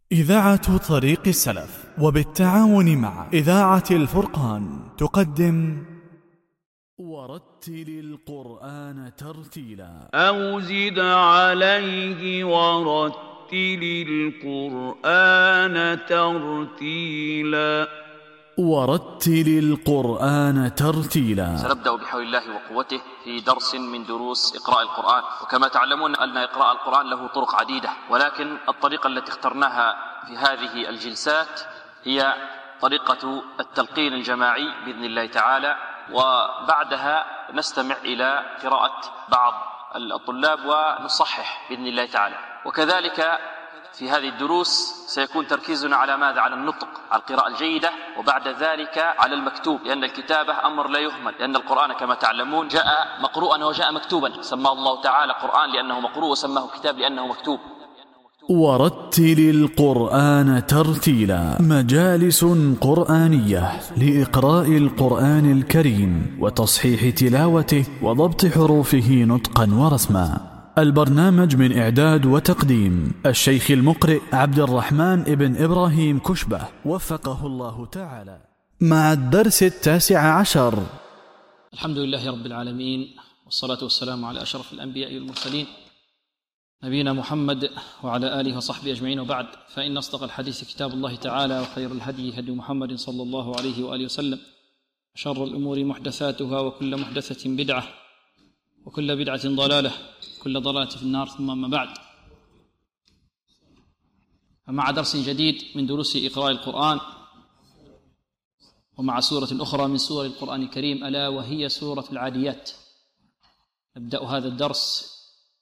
إذاعة طريق السلف وبالتعاون مع إذاعة الفرقان تقدم ورتل القرآن ترتيلا أو زد عليه ورتل القرآن ترتيلا. ورتل القرآن ترتيلا. سنبدأ بحول الله وقوته في درس من دروس إقراء القرآن. وكما تعلمون أن إقراء القرآن له طرق عديدة، ولكن الطريقة التي اخترناها في هذه الجلسات هي طريقة التلقين الجماعي بإذن الله تعالى، وبعدها نستمع إلى قراءة بعض الطلاب ونصحح بإذن الله تعالى. وكذلك في هذه الدروس سيكون تركيزنا على ماذا؟ على النطق، على القراءة الجيدة، وبعد ذلك على المكتوب، لأن الكتابة أمر لا يهمل، لأن القرآن كما تعلمون جاء مقروءا وجاء مكتوبا، سماه الله تعالى قرآن لأنه مقروء، وسماه كتاب لأنه مكتوب. ورتل القرآن ترتيلا. مجالس قرآنية لإقراء القرآن الكريم وتصحيح تلاوته وضبط حروفه نطقا ورسما. البرنامج من إعداد وتقديم الشيخ المقرئ عبد الرحمن ابن إبراهيم كشبة وفقه الله تعالى، مع الدرس 19. الحمد لله رب العالمين، والصلاة والسلام على أشرف الأنبياء والمرسلين نبينا محمد وعلى آله وصحبه أجمعين، وبعد، فإن أصدق الحديث كتاب الله تعالى، وخير الهدي هدي محمد صلى الله عليه وآله وسلم، وشر الأمور محدثاتها، وكل محدثة بدعة، وكل بدعة ضلالة، كل ضلالة في النار. ثم ما بعد، فمع درس جديد من دروس إقراء القرآن، ومع سورة أخرى من سور القرآن الكريم، ألا وهي سورة العاديات. نبدأ هذا الدرس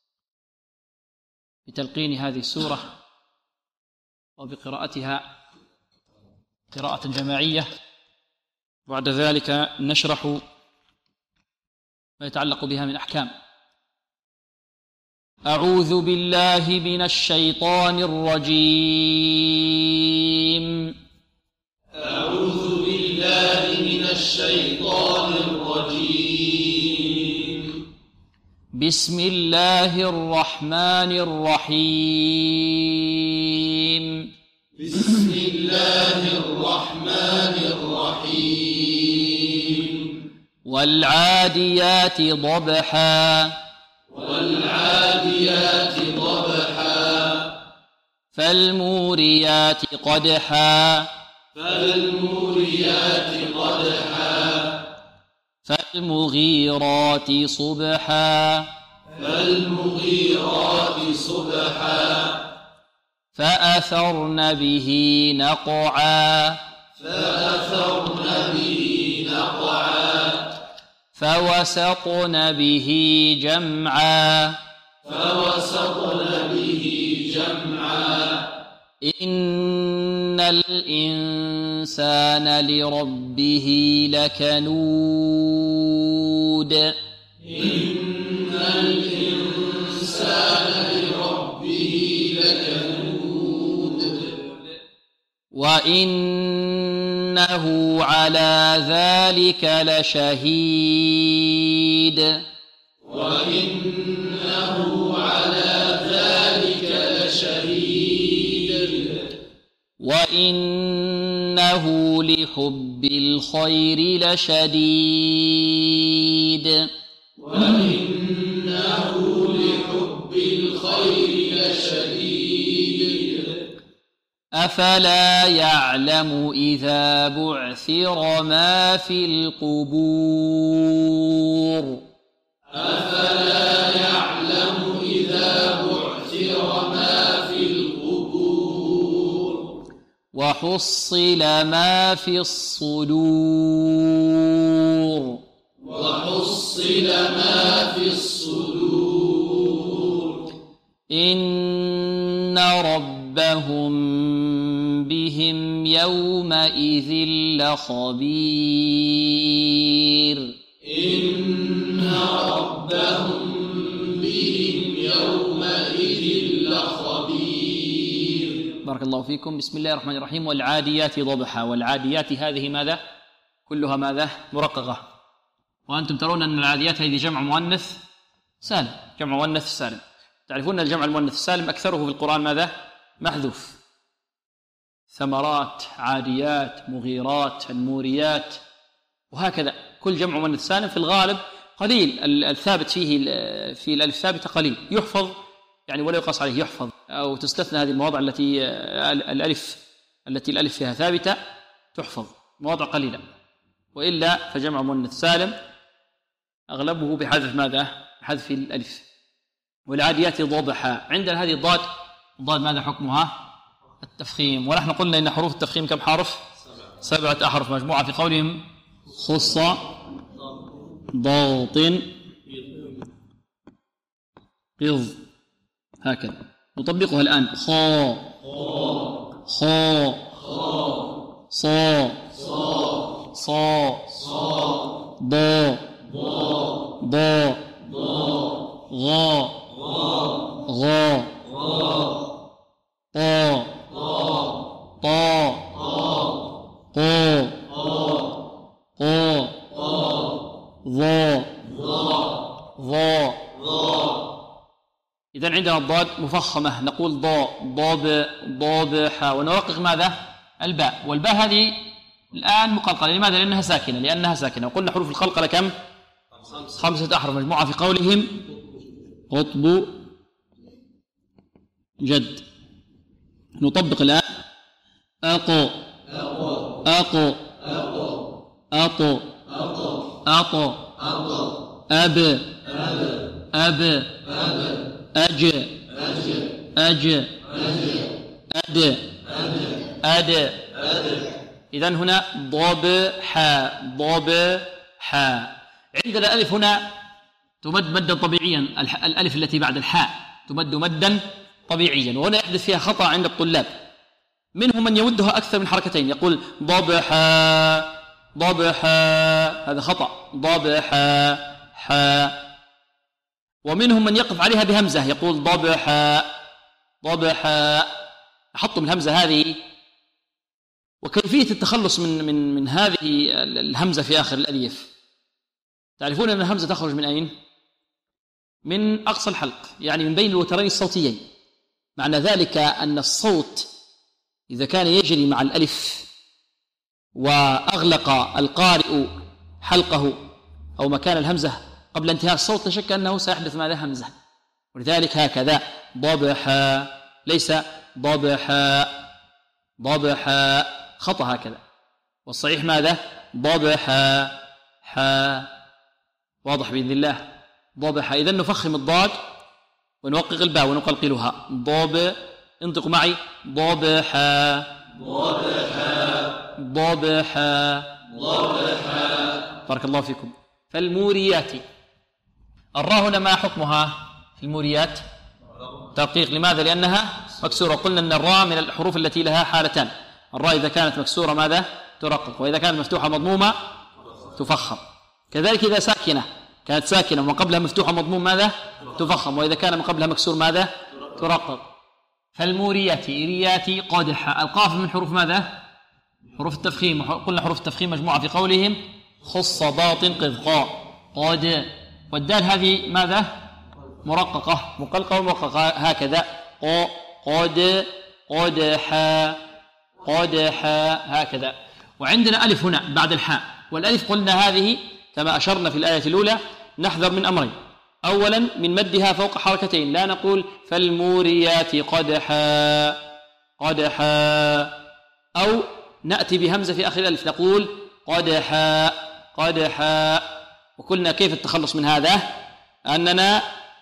بتلقين هذه السورة وبقراءتها قراءة جماعية، وبعد ذلك نشرح ما يتعلق بها من أحكام. أعوذ بالله من الشيطان الرجيم. أعوذ بالله من الشيطان الرجيم. بسم الله الرحمن الرحيم. بسم الله الرحمن الرحيم. والعاديات ضبحا. والعاديات ضبحا. فالموريات قدحا. فالموريات قدحا. فالمغيرات صبحا. فالمغيرات صبحا. فأثرن به نقعا. فأثرن به نقعا. فوسطن به جمعا. فوسطن به جمعا. إن الإنسان لربه لكنود. إن الإنسان لربه لكنود. وإنه على ذلك لشهيد. وإنه على ذلك لشهيد. وإنه لحب الخير لشديد. وإنه لحب الخير لشديد. أفلا يعلم إذا بعثر ما في القبور. أفلا يعلم إذا بعثر ما في القبور. وحصل ما في الصدور. وحصل ما في الصدور. إن ربهم بهم يومئذ لخبير. إن ربهم بهم يومئذ لخبير. بارك الله فيكم. بسم الله الرحمن الرحيم. والعاديات ضبحا. والعاديات هذه ماذا؟ كلها ماذا؟ مرققة. وأنتم ترون أن العاديات هذه جمع مؤنث سالم، جمع مؤنث سالم. تعرفون الجمع المؤنث السالم أكثره في القرآن ماذا؟ محذوف. ثمرات، عاديات، مغيرات، الموريات، وهكذا. كل جمع مؤنث سالم في الغالب قليل، الثابت فيه في الألف ثابتة قليل، يحفظ يعني ولا يقاس عليه، يحفظ، أو تستثنى هذه المواضع التي الألف فيها ثابتة تحفظ، مواضع قليلة، وإلا فجمع مؤنث سالم أغلبه بحذف ماذا؟ بحذف الألف. والعاديات ضبحا، عندنا هذه الضاد ماذا حكمها؟ التفخيم. ونحن قلنا إن حروف التفخيم كم حرف؟ 7 أحرف مجموعة في قولهم خص ضغط قض، هكذا نطبقها الآن. خا خا صا صا ضا ضا غا غا طا طا قا قا ضا ضا. إذن عندنا الضاد مفخمة، نقول ضا ضاب ضاب حا، ونرقق ماذا؟ الباء. والباء هذه الآن مقلقلة، لماذا؟ لأنها ساكنة. وقلنا حروف القلقلة كم؟ 5 أحرف مجموعة في قولهم قطب جد. نطبق الآن أقو أقو أطو أطو أب أب أج أج أد أد. إذن هنا ضب حا ضب حا. عندنا الألف هنا تمد مدا طبيعيا، الألف التي بعد الحاء تمد مدا طبيعيا، وهنا يحدث فيها خطأ عند الطلاب، منهم من يمدها أكثر من حركتين، يقول ضبحا ضبحا، هذا خطأ، ضبحا حا. ومنهم من يقف عليها بهمزة، يقول ضبحا ضبحا، حطوا الهمزة هذه. وكيفية التخلص من هذه الهمزة في آخر الأليف، تعرفون أن الهمزة تخرج من أين؟ من أقصى الحلق، يعني من بين الوترين الصوتيين. معنى ذلك أن الصوت إذا كان يجري مع الألف وأغلق القارئ حلقه أو مكان الهمزة قبل انتهاء الصوت، لا شك أنه سيحدث ماذا؟ همزة. ولذلك هكذا ضبحا، ليس ضبحا ضبحا، خطأ هكذا. والصحيح ماذا؟ ضبحا حا. واضح بإذن الله؟ ضبحا. إذن نفخم الضاد ونوقق الباء ونقلقلها. ضب، انطقوا معي، ضبحا ضبحا ضبحا ضبحا. بارك الله فيكم. فالموريات، الراء هنا ما حكمها في الموريات؟ ترقيق. لماذا؟ لأنها مكسورة. قلنا أن الراء من الحروف التي لها حالتان، الراء إذا كانت مكسورة ماذا؟ ترقق، وإذا كانت مفتوحة مضمومة تفخم. كذلك إذا كانت ساكنة وما قبلها مفتوحة مضموم ماذا؟ تفخم، وإذا كان ما قبلها مكسور ماذا؟ ترقق. فالموريات رياتي قدح، القاف من حروف ماذا؟ حروف التفخيم. قلنا حروف التفخيم مجموعة في قولهم خص باطن قذ قا قد. والدال هذه ماذا؟ مرققة، مقلقة ومرققة، هكذا قا قد قدحا قدحا، هكذا. وعندنا ألف هنا بعد الحاء، والألف قلنا هذه كما أشرنا في الآية الأولى نحذر من أمرين: أولا من مدها فوق حركتين، لا نقول فالموريات قدحا قدحا، أو نأتي بهمزة في آخر الألف نقول قدحا قدحا. وقلنا كيف التخلص من هذا؟ أننا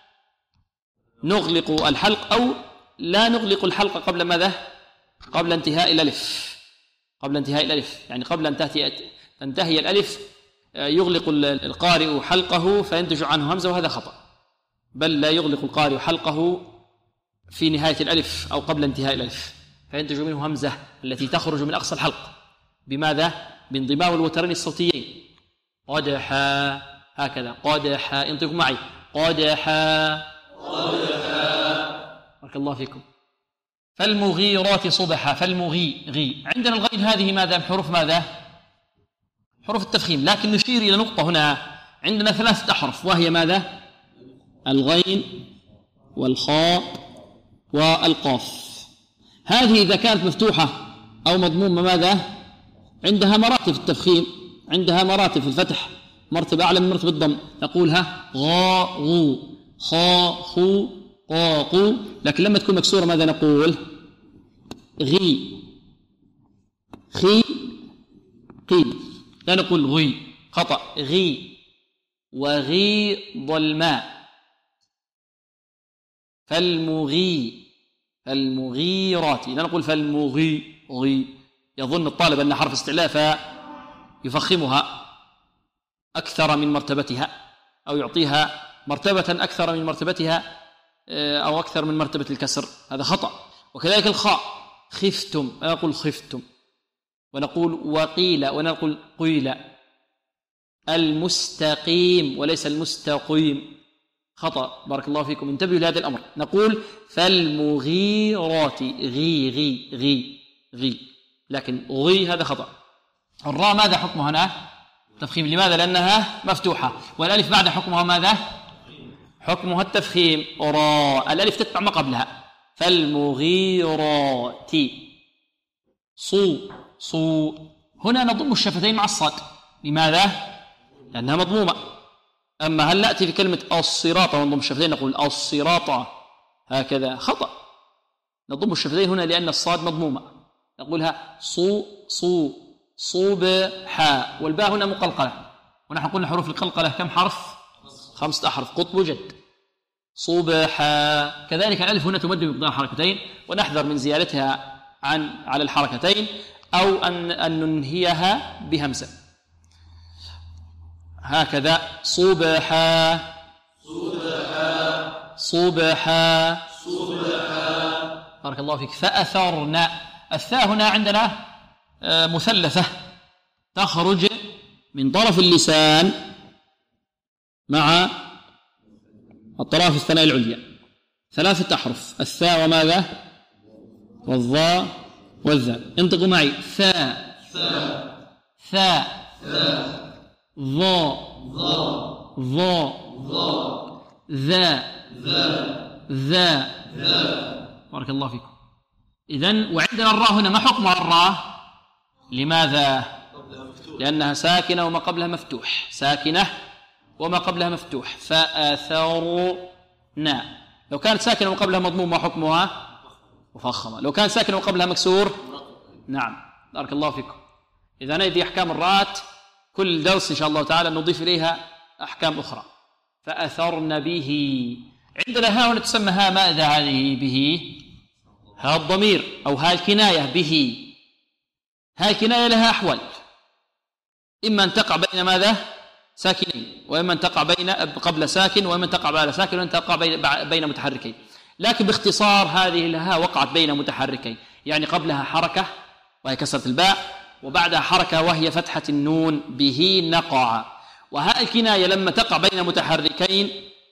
نغلق الحلق أو لا نغلق الحلق قبل ماذا؟ قبل انتهاء الألف، قبل انتهاء الألف، يعني قبل أن تنتهي الألف يغلق القارئ حلقه فينتج عنه همزة، وهذا خطأ. بل لا يغلق القارئ حلقه في نهاية الألف أو قبل انتهاء الألف فينتج منه همزة التي تخرج من أقصى الحلق. بماذا؟ بانضمام الوترين الصوتيين. قدحا، هكذا قدحا، انطقوا معي قدحا قدحا. بارك الله فيكم. فالمغيرات صبحا، فالمغي. عندنا الغين هذه ماذا؟ حروف ماذا؟ حروف التفخيم. لكن نشير إلى نقطة هنا، عندنا 3 أحرف، وهي ماذا؟ الغين والخاء والقاف. هذه إذا كانت مفتوحة أو مضمومة ماذا؟ عندها مراتب في التفخيم، عندها مراتب في الفتح، مرتبة أعلى من مرتبة الضم، نقولها غا غو خا خو قا قو. لكن لما تكون مكسورة ماذا نقول؟ غي خي قي، لا نقول غي، خطأ، غي وغيض الماء فالمغيرات، لا نقول فالمغي غي. يظن الطالب أن حرف استعلاء فيفخمها أكثر من مرتبتها أو يعطيها مرتبة أكثر من مرتبتها أو أكثر من مرتبة الكسر، هذا خطأ. وكذلك الخاء خفتم، لا نقول خفتم، ونقول وقيل ونقول قيل. المستقيم وليس المستقيم، خطأ، بارك الله فيكم، انتبهوا لهذا الأمر. نقول فالمغيرات غي غي غي غي، لكن غي هذا خطأ. الراء ماذا حكمها هنا؟ تفخيم. لماذا؟ لأنها مفتوحة. والألف بعد حكمها ماذا؟ حكمها التفخيم. راء، الألف تتبع ما قبلها. فالمغيرات صو. هنا نضم الشفتين مع الصاد. لماذا؟ لأنها مضمومة. أما هل نأتي في كلمة الصراط ونضم الشفتين نقول الصراط هكذا؟ خطأ. نضم الشفتين هنا لأن الصاد مضمومة، نقولها صبحا، والباء هنا مقلقلة، ونحن قلنا حروف القلقلة كم حرف؟ 5 أحرف، قطب جد. صبحا. كذلك الألف هنا تمد بمقدار حركتين، ونحذر من زيادتها على الحركتين أو أن ننهيها بهمزة، هكذا صبحا صبحا. بارك الله فيك. فأثرنا، الثاء هنا عندنا مثلثة تخرج من طرف اللسان مع الطرف الثناء العليا، 3 أحرف، الثاء وماذا؟ والظاء والذال. انطقوا معي. ثاء ظاء ذا. بارك الله فيكم. إذن وعندنا الراء هنا، ما حكمها الراء؟ لماذا؟ لأنها ساكنة وما قبلها مفتوح، ساكنة وما قبلها مفتوح. فأثرنا. لو كانت ساكنة وما قبلها مضموم ما حكمها؟ مفخمة. لو كانت ساكنة وما قبلها مكسور؟ نعم. بارك الله فيكم. إذن هذه أحكام الراءات، كل درس إن شاء الله تعالى نضيف إليها أحكام أخرى. فأثرن به. عندنا ها هنا تسمى ها ماذا هذه؟ به، ها الضمير أو ها الكناية. به ها الكناية لها أحوال، إما أن تقع بين ماذا؟ ساكنين، وإما أن تقع قبل ساكن، وإما أن تقع بعد ساكن، وإما أن تقع بين متحركين. لكن باختصار هذه لها وقعت بين متحركين، يعني قبلها حركة وهي كسرة الباء، وبعدها حركة وهي فتحة النون. به نقع. وها الكناية لما تقع بين متحركين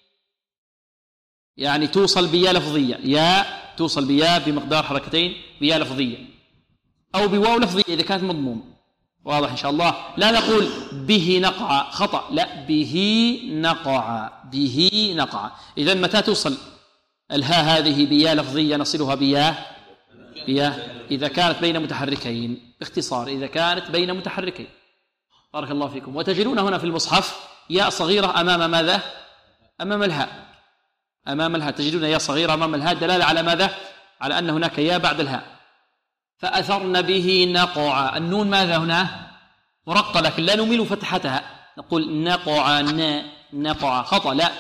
يعني توصل بيا لفظية، يا توصل بيا بمقدار حركتين، بيا لفظية، أو بواو لفظية إذا كانت مضمومة. واضح إن شاء الله؟ لا نقول به نقع، خطأ، لا، به نقع، به نقع. إذن متى توصل الها هذه بيا لفظية نصلها بيا إذا كانت بين متحركين. باختصار إذا كانت بين متحركين. بارك الله فيكم. وتجدون هنا في المصحف ياء صغيرة أمام ماذا؟ أمام الهاء، أمام الهاء تجدون ياء صغيرة أمام الهاء، دلالة على ماذا؟ على أن هناك ياء بعد الهاء. فأثرن به نقع. النون ماذا هنا؟ مرقة، لكن لا نميل فتحتها، نقول نقع نقع، خطأ، لا،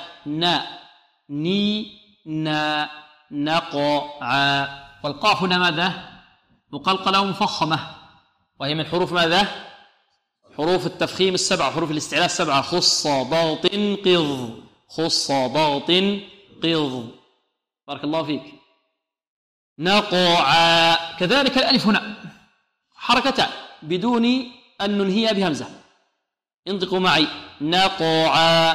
نقع. والقاف هنا ماذا؟ مقلقلة ومفخمة، وهي من حروف ماذا؟ حروف التفخيم 7، حروف الاستعلاء 7. خص ضغط قض، خص ضغط قض. بارك الله فيك. نقع. كذلك الألف هنا حركتان بدون أن ننهي بهمزة. انطقوا معي. نقع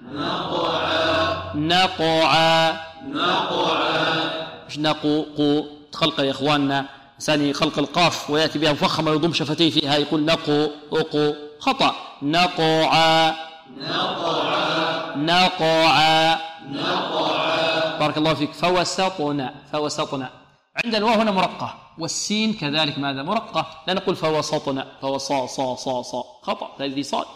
مش نقو. تخلق يا إخواننا إنسان خلق القاف ويأتي بها مفخمة ويضم شفتيه فيها يقول نقو أقو، خطأ. نقع. بارك الله فيك. فوسطنا. عندنا الواو هنا مرقة، والسين كذلك ماذا؟ مرقة. لا نقول فوسطنا فوصا صا صا صا، خطأ، هذه صاد.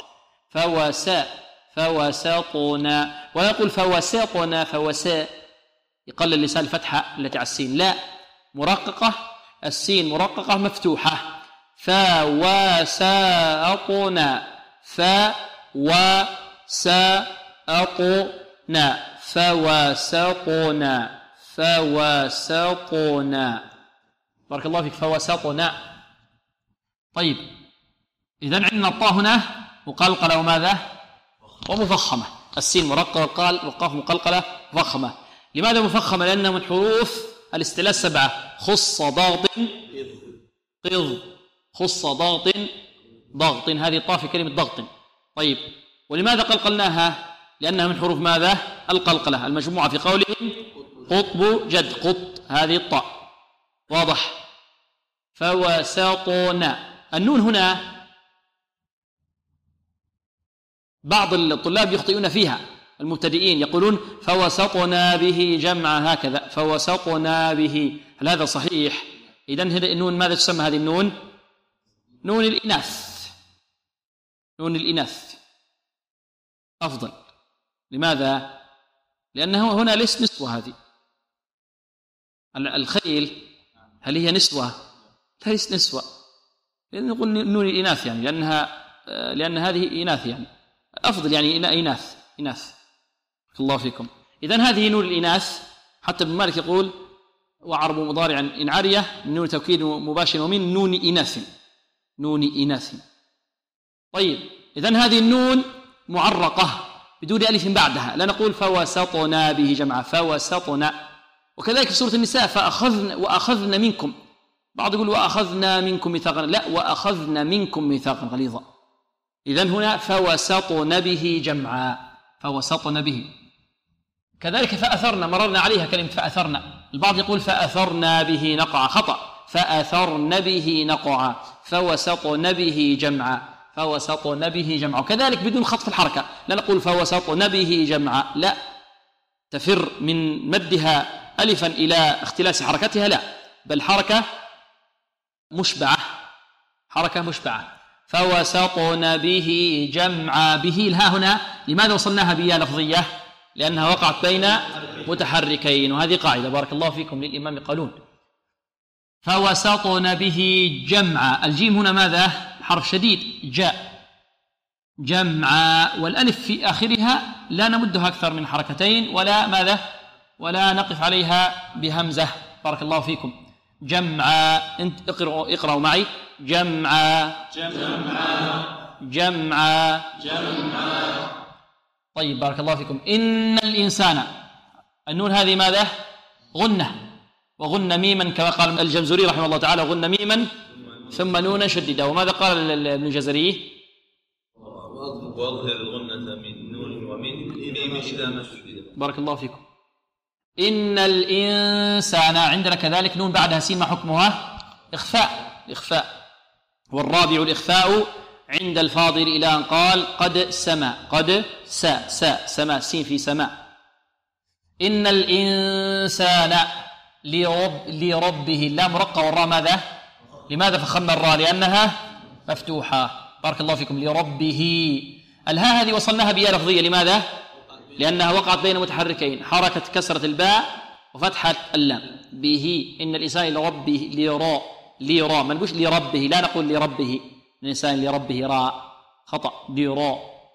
فوسطنا، ولا نقول فوسطنا فوساء، يقلل اللسان الفتحة التي على السين، لا، مرققة، السين مرققة مفتوحة. فوسطنا فوسطنا. بارك الله فيك. فوسطنا. طيب، إذن عندنا الطاء هنا مقلقلة وماذا؟ ومفخمة. السين مرققة والقاف مقلقلة مفخمة. لماذا مفخمة؟ لأنها من حروف الاستعلاء 7. خص ضغط قض، خص ضغط ضغط، هذه الطاء في كلمة ضغط. طيب، ولماذا قلقلناها؟ لأنها من حروف ماذا؟ القلقلة المجموعة في قولهم قطب جد، قط، هذه الطاء، واضح؟ فوسطنا. النون هنا بعض الطلاب يخطئون فيها، المبتدئين يقولون فوسطنا به جمع، هكذا فوسطنا به، هل هذا صحيح؟ إذن النون ماذا تسمى هذه النون؟ نون الإناث، نون الإناث أفضل. لماذا؟ لأنه هنا ليس نسوة. هذه الخيل هل هي نسوة؟ ليس نسوة، لأن نقول نون الإناث يعني لأن هذه إناث، يعني أفضل، يعني إناث. الله فيكم. إذن هذه نون الإناث. حتى ابن مالك يقول وعرب مضارعا إن عارية من نون توكيد مباشر ومن نون إناث. طيب، إذن هذه النون معرقة بدون ألف بعدها، لا نقول فوسطنا به جمع، فوسطنا. وكذلك في سورة النساء وأخذنا منكم، بعض يقول وأخذنا منكم ميثاقا، لا، وأخذنا منكم ميثاقا غليظا. إذن هنا فوسطنا به جمعا، فوسطنا به. كذلك فأثرنا، مررنا عليها كلمة فأثرنا، البعض يقول فأثرنا به نقعا، خطأ، فأثرنا به نقعا، فوسطنا به جمعا، فوسطنا به جمعا. وكذلك بدون خطف الحركة، لا نقول فوسطنا به جمعا، لا، تفر من مدها ألفا إلى اختلاس حركتها، لا، بل حركة مشبعة، فوسطنا به جمعا. به الها هنا لماذا وصلناها بيا لفظية؟ لأنها وقعت بين متحركين، وهذه قاعدة بارك الله فيكم للإمام قالون. فوسطنا به جمعا. الجيم هنا ماذا؟ حرف شديد، جاء، جمعا، والألف في آخرها لا نمدها أكثر من حركتين، ولا ماذا؟ ولا نقف عليها بهمزة. بارك الله فيكم. جمعا. انت اقرأوا معي. جمعا جمعا. طيب، بارك الله فيكم. إن الإنسان، النون هذه ماذا؟ غنة، وغن ميما كما قال الجمزوري رحمه الله تعالى، غن ميما ثم نونا شددا. وماذا قال ابن الجزري؟ واظهر الغنة من نون ومن ميم إذا ما شدد. بارك الله فيكم. إن الإنسان، عندنا كذلك نون بعدها سين، ما حكمها؟ إخفاء. والرابع الإخفاء عند الفاضل إلى أن قال قد سما، قد سما، سين في سماء. إن الإنسان لربه، اللام مرقة والراء ماذا؟ لماذا فخمنا الراء؟ لأنها مفتوحة. بارك الله فيكم. لربه. الهاء هذه وصلناها بياء لفظية، لماذا؟ لأنها وقعت بين متحركين، حركة كسرة الباء وفتحة اللام. به. إن الإنسان لربه، لراء، ما نقولش لربه، لا نقول لربه، الإنسان لربه راء، خطأ، لراء،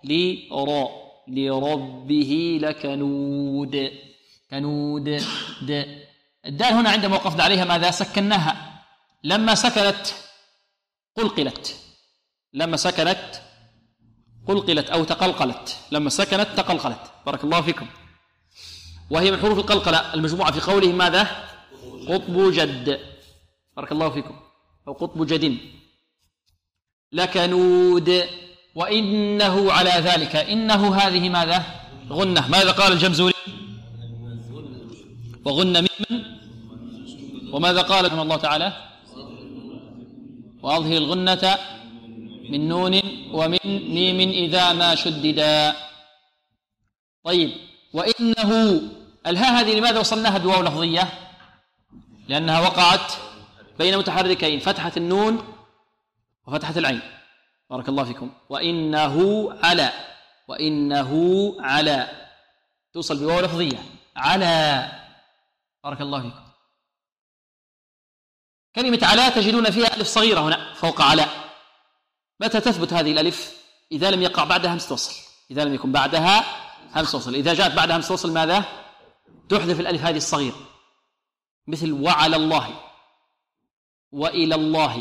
لربه لكنود، كنود. الدال هنا عندما وقفنا عليها ماذا؟ سكناها. لما سكنت قلقلت أو تقلقلت، لما سكنت تقلقلت. بارك الله فيكم. وهي من حروف القلقلة المجموعة في قوله ماذا؟ قطب جد. بارك الله فيكم. أو قطب جد. لكنود. وإنه على ذلك، إنه هذه ماذا؟ غنة. ماذا قال الجمزوري؟ وغن ميما. وماذا قال رحمه الله تعالى؟ وأظهر الغنة من نون ومن ميم إذا ما شددا. طيب، وإنه، الهاء هذه لماذا وصلناها بواو لفظية؟ لأنها وقعت بين متحركين، فتحة النون وفتحة العين. بارك الله فيكم. وإنه على، وإنه على توصل بواو لفظية على. بارك الله فيكم. كلمة على تجدون فيها ألف صغيرة هنا فوق على. متى تثبت هذه الألف؟ إذا لم يقع بعدها همزة وصل، إذا لم يكن بعدها همزة وصل. إذا جاءت بعدها همزة وصل ماذا؟ تحذف الألف هذه الصغيرة، مثل وعلى الله وإلى الله.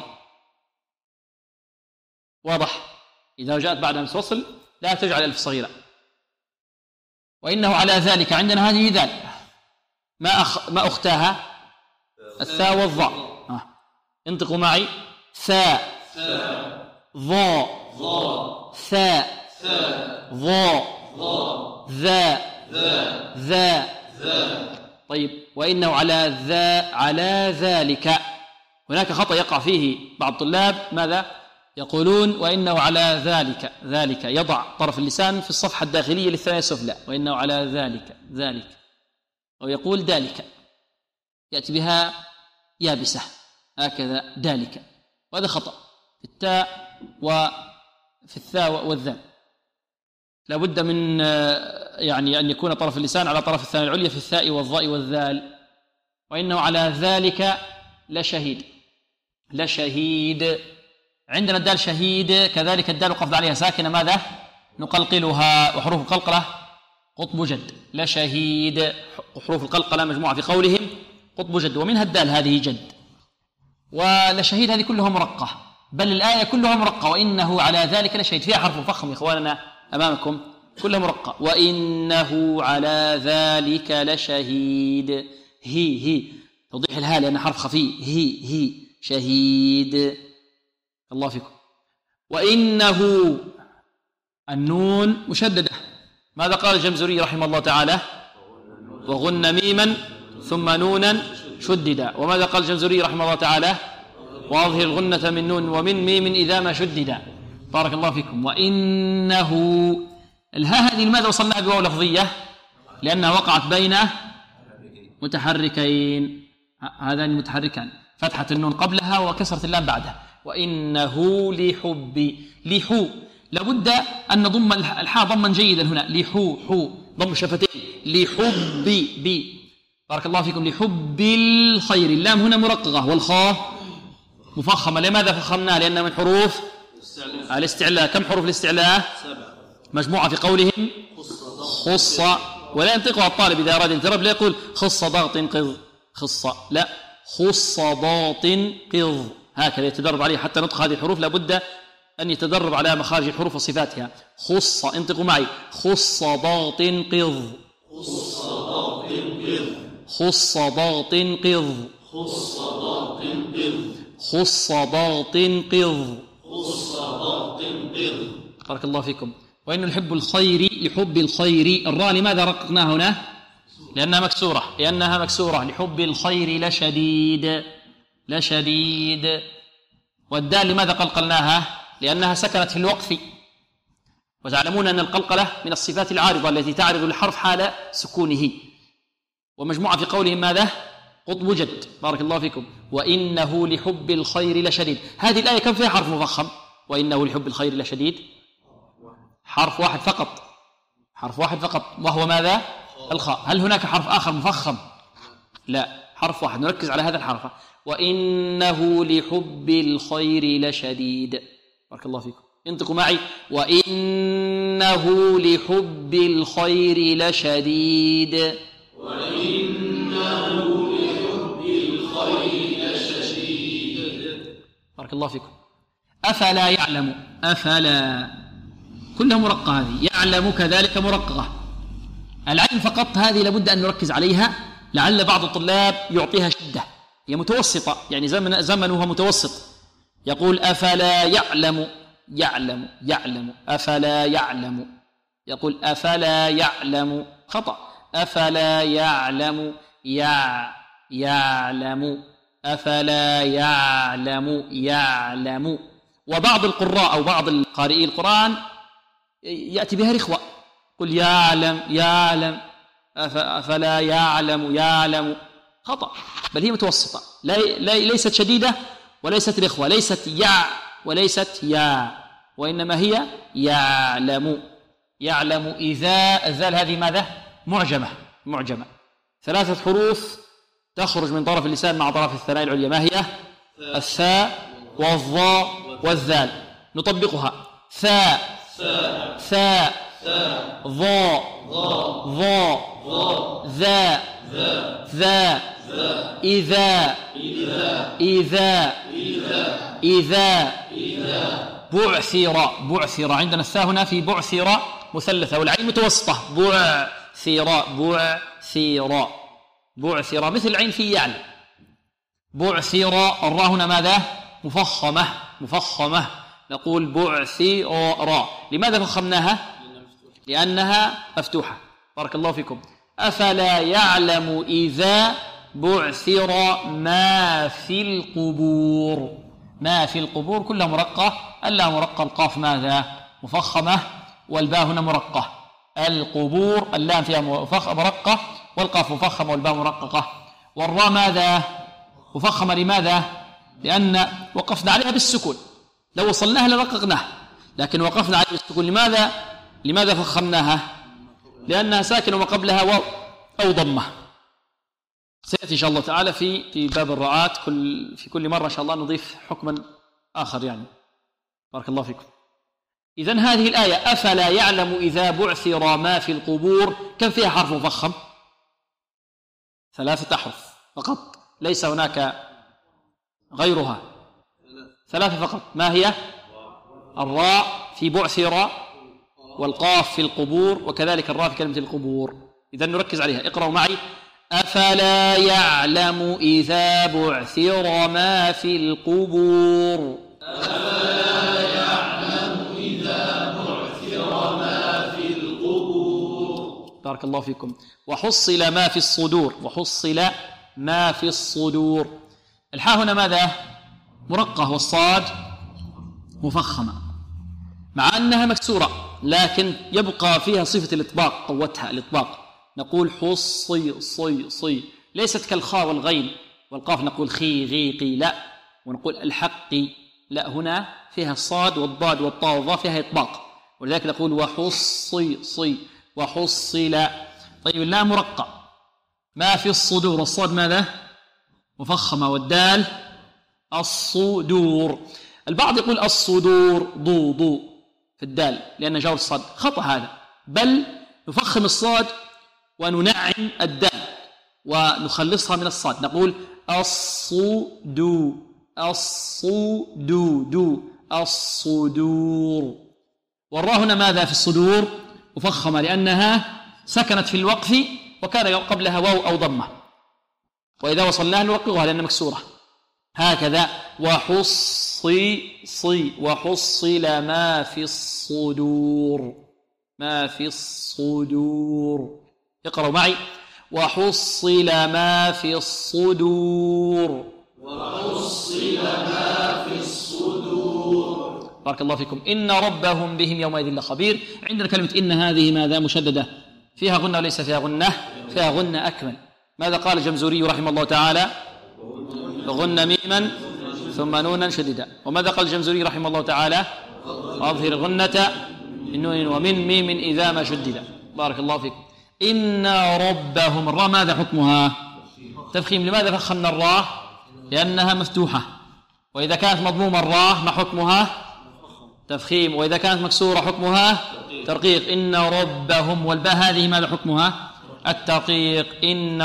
واضح؟ إذا جاءت بعدها همزة وصل لا تجعل ألف صغيرة. وإنه على ذلك، عندنا هذه ذال، ما أختاها؟ الثاء والظاء. انطقوا معي. ثاء ظاء ثاء ظاء ذا. طيب، وإنه على ذلك. هناك خطأ يقع فيه بعض الطلاب، ماذا؟ يقولون وإنه على ذلك يضع طرف اللسان في الصفحة الداخلية للثانية السفلى، وإنه على ذلك، أو يقول ذلك، يأتي بها يابسة هكذا ذلك، وهذا خطأ في التاء وفي الثاء والذال. لا بد من يعني أن يكون طرف اللسان على طرف الثانية العليا في الثاء والظاء والذال. وإنه على ذلك لشهيد. عندنا الدال شهيد، كذلك الدال وقفت عليها ساكنة، ماذا؟ نقلقلها، وحروف القلقلة قطب جد. لشهيد، حروف القلقلة مجموعة في قولهم قطب جد، ومنها الدال هذه جد. ولشهيد هذه كلها مرقة، بل الآية كلها مرقة. وإنه على ذلك لشهيد، فيها حرف مفخم يا إخواننا أمامكم، كلها مرقة. وإنه على ذلك لشهيد. هي توضيح الهاء لأنها حرف خفي. هي شهيد. الله فيكم. وإنه النون مشددة. ماذا قال الجمزوري رحمه الله تعالى؟ وغن ميما ثم نونا شددا. وماذا قال الجمزوري رحمه الله تعالى؟ وأظهر الغنة من نون ومن ميم إذا ما شددا. بارك الله فيكم. وإنه الهاء هذه لماذا وصلناها بواو لفظية؟ لأنها وقعت بين متحركين، هذان المتحركان، فتحة النون قبلها وكسرة اللام بعدها. وإنه لحو لابد أن نضم الحاء ضما جيدا هنا. لحو ضم الشفتين. لحب بارك الله فيكم. لحب الخير. اللام هنا مرققة والخاء مفخمة. لماذا فخمناها؟ لأنها من حروف الاستعلاء. كم حروف الاستعلاء؟ 7 مجموعة في قولهم خص. ولا ينطقها الطالب إذا أراد انتراب لا يقول خص ضغط قض خص، لا، خص ضاط قض، هكذا يتدرب عليه حتى نطق هذه الحروف. لابد أن يتدرب على مخارج الحروف وصفاتها. خص، انطقوا معي. خص ضاط قض. خص ضاط قض. خص ضاط قض. بارك الله فيكم. وإن نحب الخير لحب الخير. الراء لماذا رققناها هنا؟ لأنها مكسورة. لحب الخير لشديد. والدال لماذا قلقلناها؟ لأنها سكنت في الوقف، وتعلمون أن القلقلة من الصفات العارضة التي تعرض الحرف حال سكونه. ومجموعة في قولهم ماذا؟ قطب جد. بارك الله فيكم. وإنه لحب الخير لشديد. هذه الآية كم فيها حرف مفخم؟ وإنه لحب الخير لشديد. حرف واحد فقط، وهو ماذا؟ الخاء. هل هناك حرف آخر مفخم؟ لا، حرف واحد. نركز على هذا الحرف. وإنه لحب الخير لشديد. بارك الله فيكم. انطقوا معي. وإنه لحب الخير لشديد. بارك الله فيكم. أفلا يعلم. أفلا كلها مرققة. هذه يعلم كذلك مرققة. العين فقط هذه لابد أن نركز عليها، لعل بعض الطلاب يعطيها شدة. هي متوسطة، يعني زمنها متوسط. يقول أفلا يعلم أفلا يعلم. يقول أفلا يعلم، خطأ. أفلا يعلم يعلم. أفلا يعلم. وبعض القراء أو بعض القارئي القرآن يأتي بها رخوة. قل يعلم أفلا يعلم خطأ، بل هي متوسطة، ليست شديدة وليست رخوة، ليست يع وليست يا، وإنما هي يعلم. يعلم إذا، الذال هذه ماذا؟ معجمة 3 حروف تخرج من طرف اللسان مع طرف الثناء العليا، ما هي؟ الثاء والظاء والذال. نطبقها: ثاء ثاء ظاء ظاء ذا ذا إذا بعثر. عندنا الثاء هنا في بعثر مثلثة والعين متوسطة، بعثر مثل العين في يعلم. بعثر. الراء هنا ماذا؟ مفخمة، نقول بعثر. لماذا فخمناها؟ لأنها مفتوحة. بارك الله فيكم. أفلا يعلم إذا بعثر ما في القبور. ما في القبور كلها مرقة، اللا مرقة، القاف ماذا؟ مفخمة، والباء هنا مرقة. القبور اللام فيها مرقة، والقاف مفخمة، والباء مرققة. والراء ماذا؟ مفخمة. لماذا؟ لأن وقفنا عليها بالسكون، لو وصلناها لرققناها، لكن وقفنا عليها بالسكون. لماذا فخمناها؟ لأنها ساكنة وما قبلها واو أو ضمة. سيأتي إن شاء الله تعالى في باب الرعاة، في كل مرة إن شاء الله نضيف حكما آخر يعني. بارك الله فيكم. إذن هذه الآية أفلا يعلم إذا بعثر ما في القبور كم فيها حرف مفخم؟ 3 أحرف فقط، ليس هناك غيرها، 3 فقط. ما هي؟ الراء في بعثر، والقاف في القبور، وكذلك الراء في كلمة القبور. إذن نركز عليها. اقرأوا معي: أفلا يعلم إذا بعثر ما في القبور. أفلا يعلم إذا بعثر ما في القبور. بارك الله فيكم. وحصل ما في الصدور. وحصل ما في الصدور. الحاء هنا ماذا؟ مرقة، والصاد مفخمة، مع أنها مكسورة، لكن يبقى فيها صفة الإطباق، قوتها الإطباق. نقول صي، ليست كالخاء والغين والقاف نقول خي غي قي، لا، ونقول الحقي، لا، هنا فيها الصاد والضاد والطاء والظاء فيها إطباق، ولذلك نقول وحصي وحصل. طيب اللام مرقة. ما في الصدور. الصاد ماذا؟ مفخمة، والدال الصدور. البعض يقول الصدور ضو في الدال لأن جاور الصاد. خطأ هذا، بل نفخم الصاد وننعم الدال ونخلصها من الصاد، نقول الصدور. والراء هنا ماذا في الصدور؟ مفخمة، لأنها سكنت في الوقف وكان قبلها واو أو ضمة، وإذا وصلناها نوقفها لأنها مكسورة. هكذا وحصل ما في الصدور. اقرأوا معي: وحصل ما في الصدور. بارك الله فيكم. إن ربهم بهم يومئذ لخبير. عندنا كلمة إن هذه ماذا؟ مشددة، فيها غنة وليس فيها غنة؟ فيها غنة أكمل. ماذا قال الجمزوري رحمه الله تعالى؟ غن ميما ثم نونا شديدا. وماذا قال الجمزوري رحمه الله تعالى؟ أظهر الغنة من نون ومن ميم إذا ما شدد. بارك الله فيكم. إن ربهم. الراء ماذا حكمها؟ تفخيم. لماذا فخمنا الراء؟ لأنها مفتوحة. وإذا كانت مضمومة الراء ما حكمها؟ تفخيم. وإذا كانت مكسورة حكمها ترقيق. إن ربهم. والباء هذه ماذا حكمها؟ الترقيق. إن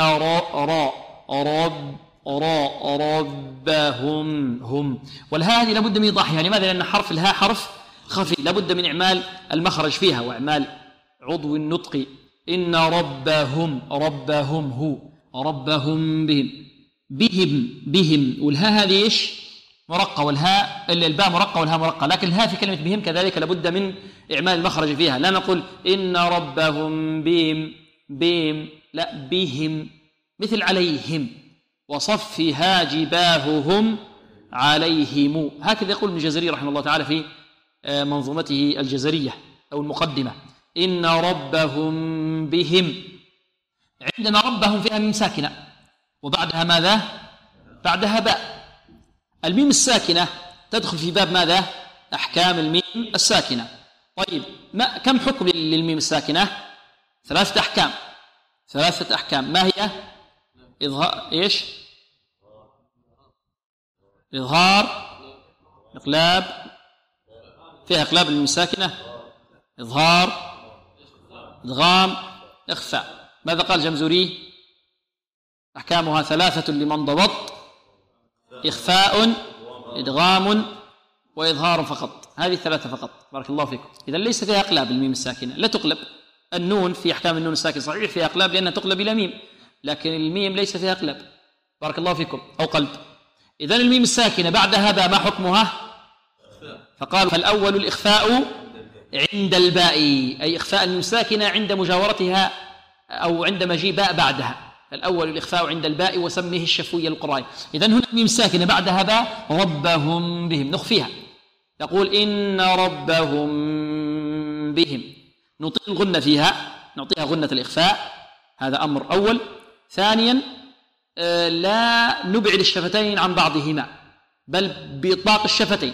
ربهم هم. والهاء هذه لابد من إيضاحها. لماذا؟ لأن حرف الهاء حرف خفي، لابد من إعمال المخرج فيها وإعمال عضو النطق. إن ربهم هو ربهم بهم. والهاء هذه إيش؟ مرقة، والهاء الباء مرقة والهاء مرقة، لكن الهاء في كلمة بهم كذلك لابد من إعمال المخرج فيها. لا نقول إن ربهم بهم، لا، بهم، مثل عليهم. وصفها جباههم عليهم. هكذا يقول ابن الجزري رحمه الله تعالى في منظومته الجزرية أو المقدمة. إن ربهم بهم. عندنا ربهم فيها ميم ساكنة، وبعدها ماذا؟ بعدها باء. الميم الساكنة تدخل في باب ماذا؟ أحكام الميم الساكنة. طيب كم حكم للميم الساكنة؟ 3 أحكام. 3 أحكام. ما هي؟ إيش؟ إظهار، إقلاب، فيها إقلاب الميم الساكنة، إظهار، إدغام، إخفاء. ماذا قال الجمزوري؟ أحكامها 3 لمن ضبط: إخفاء، إدغام، وإظهار فقط. هذه 3 فقط. بارك الله فيكم. إذا ليس فيها أقلاب الميم الساكنة، لا تقلب. النون في أحكام النون الساكن صحيح فيها أقلاب لأنها تقلب إلى ميم، لكن الميم ليس فيها أقلاب. بارك الله فيكم. أو قلب. إذا الميم الساكنة بعدها باء، ما حكمها؟ فقال فالأول الإخفاء عند الباء، أي إخفاء الميم الساكنة عند مجاورتها أو عند مجيء باء بعدها. الأول الإخفاء عند الباء وسمه الشفوية القرآن. إذن هنا الميم الساكنة بعدها باء، ربهم بهم، نخفيها، نقول إن ربهم بهم، نطيل الغنة فيها، نعطيها غنة الإخفاء. هذا أمر أول. ثانيا لا نبعد الشفتين عن بعضهما، بل بإطلاق الشفتين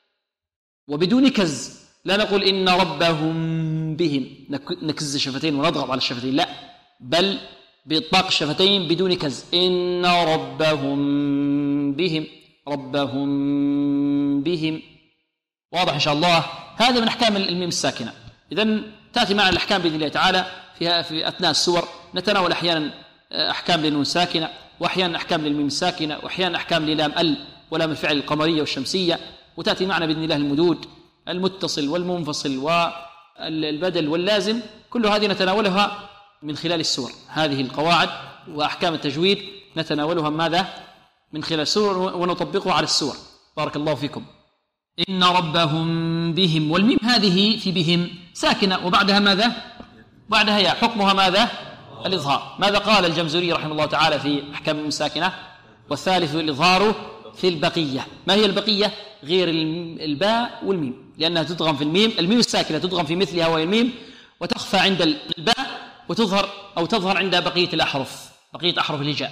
وبدون كز. لا نقول إن ربهم بهم نكز الشفتين ونضغط على الشفتين، لا، بل بإطلاق الشفتين بدون كز. إن ربهم بهم، ربهم بهم. واضح إن شاء الله؟ هذا من أحكام الميم الساكنة. إذن تأتي معنا الأحكام بإذن الله تعالى في أثناء السور. نتناول أحيانا أحكام للنون الساكنة، وأحيانا أحكام للميم الساكنة، وأحيانا أحكام للام ولام الفعل القمرية والشمسية. وتأتي معنا بإذن الله المدود، المتصل والمنفصل والبدل واللازم. كل هذه نتناولها من خلال السور. هذه القواعد وأحكام التجويد نتناولها ماذا؟ من خلال السور، ونطبقها على السور. بارك الله فيكم. إن ربهم بهم، والميم هذه في بهم ساكنة، وبعدها ماذا؟ بعدها يا، حكمها ماذا؟ الإظهار. ماذا قال الجمزوري رحمه الله تعالى في أحكام الميم الساكنة؟ والثالث الإظهار في البقية. ما هي البقية؟ غير الباء والميم، لأنها تدغم في الميم. الميم الساكنة تدغم في مثلها وهي الميم، وتخفى عند الباء، وتظهر أو تظهر عند بقية الأحرف، بقية أحرف الهجاء.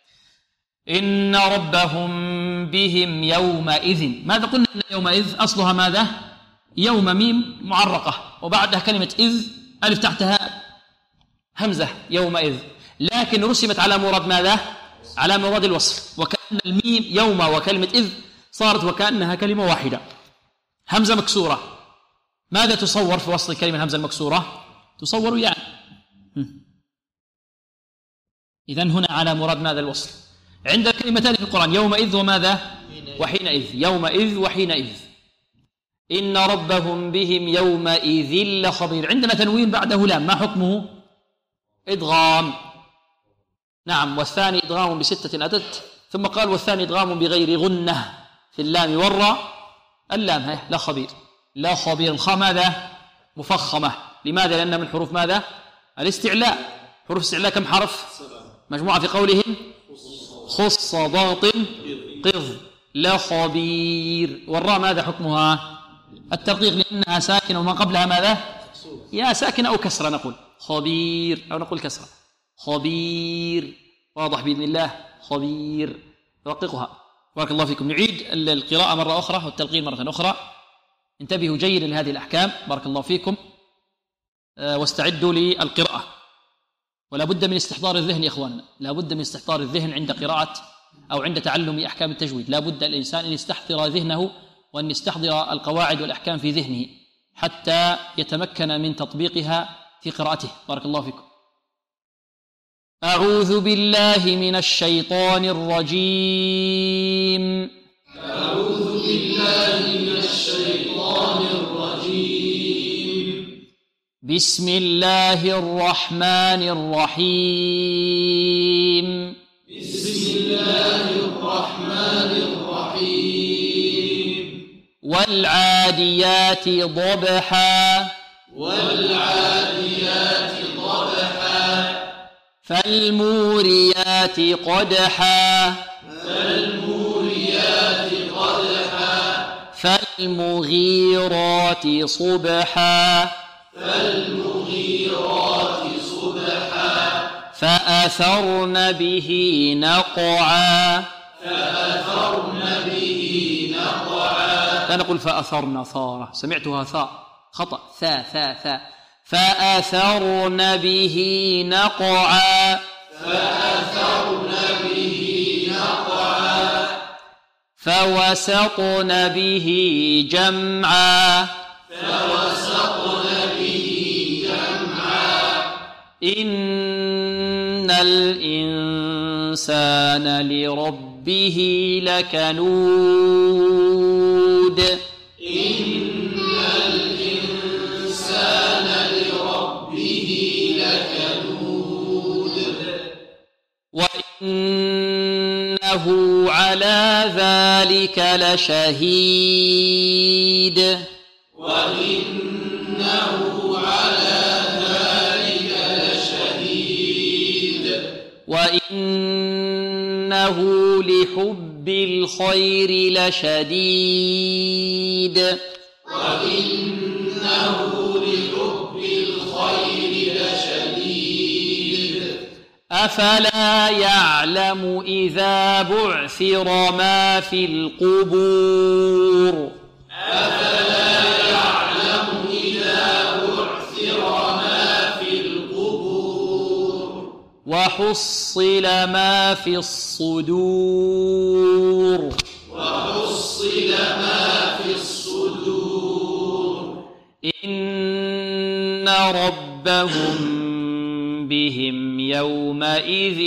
إن ربهم بهم يومئذ. ماذا قلنا؟ إن يومئذ أصلها ماذا؟ يوم ميم معرقة، وبعدها كلمة إذ ألف تحتها همزة، يومئذ، لكن رسمت على مراد ماذا؟ على مراد الوصف. وكأن الميم يوم وكلمة إذ صارت وكأنها كلمة واحدة، همزة مكسورة. ماذا تصور في وصل الكلمة الهمزة المكسورة؟ تصور يعني. إذن هنا على مراد ماذا؟ الوصل. عند كلمتان في القرآن، يومئذ وماذا؟ وحينئذ. يومئذ وحينئذ. إن ربهم بهم يومئذ لخبير. عندنا تنوين بعده لام، ما حكمه؟ إدغام. نعم. والثاني إدغام ب6 أتت، ثم قال والثاني إدغام بغير غنة في اللام والراء. اللام لا خبير، لا خبير. الخاء ماذا؟ مفخمة. لماذا؟ لأنها من حروف ماذا؟ الاستعلاء. حروف الاستعلاء كم حرف؟ مجموعة في قولهم خص ضغط قض لا خبير. والراء ماذا حكمها؟ الترقيق، لأنها ساكنة وما قبلها ماذا؟ يا ساكنة أو كسرة، نقول خبير أو نقول كسرة. خبير. واضح بإذن الله؟ خبير. رققها. بارك الله فيكم. نعيد القراءة مرة أخرى والتلقين مرة أخرى. انتبهوا جيدا لهذه الأحكام. بارك الله فيكم. واستعدوا للقراءة. ولا بد من استحضار الذهن يا إخواننا، لا بد من استحضار الذهن عند قراءة أو عند تعلم أحكام التجويد. لا بد الإنسان أن يستحضر ذهنه وأن يستحضر القواعد والأحكام في ذهنه حتى يتمكن من تطبيقها في قراءته. بارك الله فيكم. أعوذ بالله من الشيطان الرجيم. أعوذ بالله من الشيطان الرجيم. بسم الله الرحمن الرحيم. بسم الله الرحمن الرحيم. والعاديات ضبحا. والعاديات ضبحا. فالموريات قدحا. فالموريات قدحا. فالمغيرات صبحا. فالمغيرات صبحا. فأثرن به نقعا. لا نقول فأثرن ثارة، سمعتها ثاء خطأ، ثاء. فأثرن به نقعا. فوسطن به جمعا. إن الإنسان لربه لكنود. وإنه على ذلك لشهيد. وإنه لحب الخير لشديد. أفلا يعلم إذا بعثر ما في القبور. وحصل ما في الصدور. إن ربهم بهم يومئذ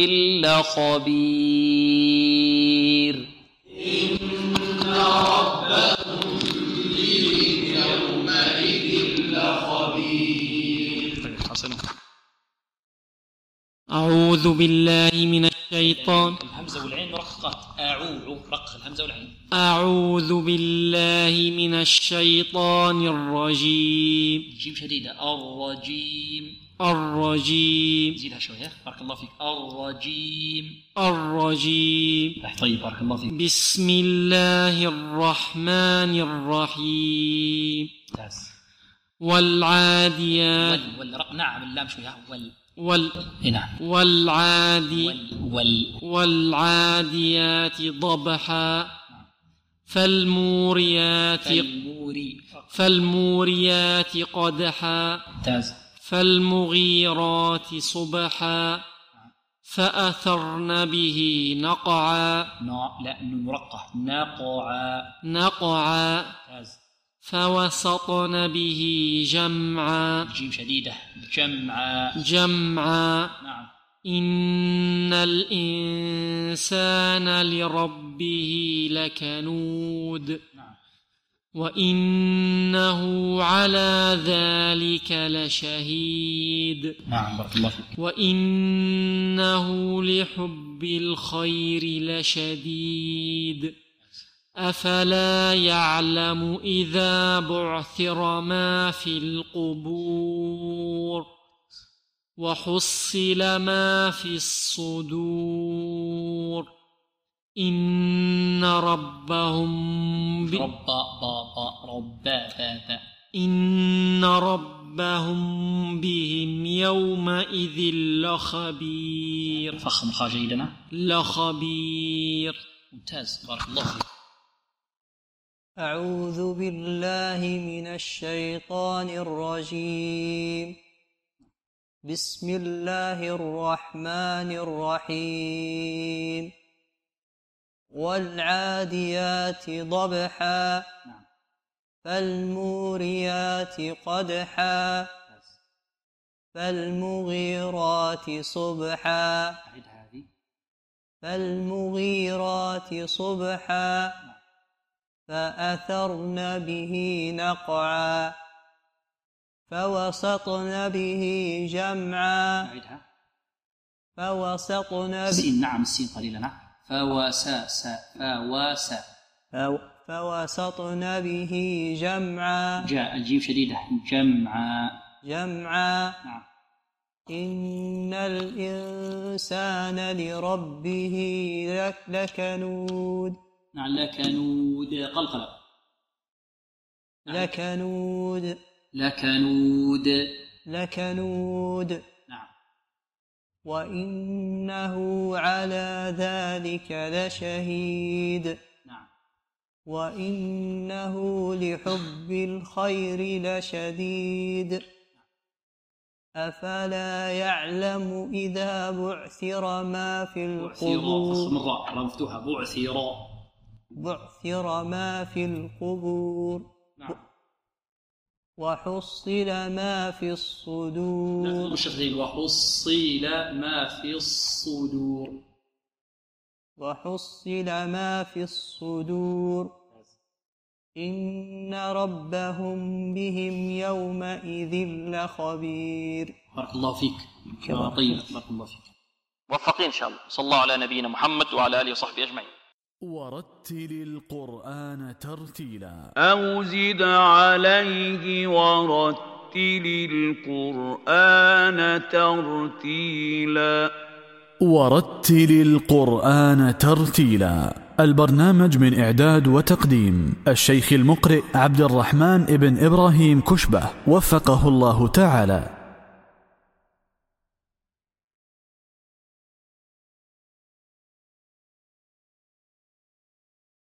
لخبير. أعوذ بالله من الشيطان. الهمزة والعين مرققات. رق الهمزة والعين. أعوذ بالله من الشيطان الرجيم. جيم شديدة. الرجيم. زيدها شوية بارك الله فيك. الرجيم. طيب بارك الله فيك. بسم الله الرحمن الرحيم. والعاديات. نعم اللام شوية. والعاديات ضبحا. فالموريات قدحا. فالمغيرات صبحا. فأثرن به نقعا. نقعا. فوسطن به جمعا. جيم شديدة. جمعا. نعم. إن الإنسان لربه لكنود. وإنه على ذلك لشهيد. نعم بارك الله فيك. وإنه لحب الخير لشديد. أفلا يعلم إذا بعثر ما في القبور. وحصل ما في الصدور. إن ربهم بهم يومئذ لخبير. فخم الخاء جيدنا. لخبير. ممتاز بارك الله فيك. أعوذ بالله من الشيطان الرجيم. بسم الله الرحمن الرحيم. والعاديات ضبحا. فالموريات قدحا. فالمغيرات صبحا. فأثرن به نقعا. فوسطن به جمعا. السين قليلا. فوسطن به جمعا. جاء الجيم شديدة. جمعا. نعم. إن الإنسان لربه لكنود. لكنود قلقلة. لكنود. نعم. وإنه على ذلك لشهيد وإنه لحب الخير لشديد أفلا يعلم إذا بعثر ما في القبور بعثر ما في القبور وحصل ما في الصدور وحصل ما في الصدور إن ربهم بهم يومئذ لخبير. بارك الله فيك. طيب بارك الله فيك. موفقين إن شاء الله. صلى الله على نبينا محمد وعلى آله وصحبه أجمعين. ورتل القرآن ترتيلا أو زد عليه ورتل القرآن ترتيلا. ورتل القرآن ترتيلا، البرنامج من إعداد وتقديم الشيخ المقرئ عبد الرحمن ابن إبراهيم كشبة، وفقه الله تعالى.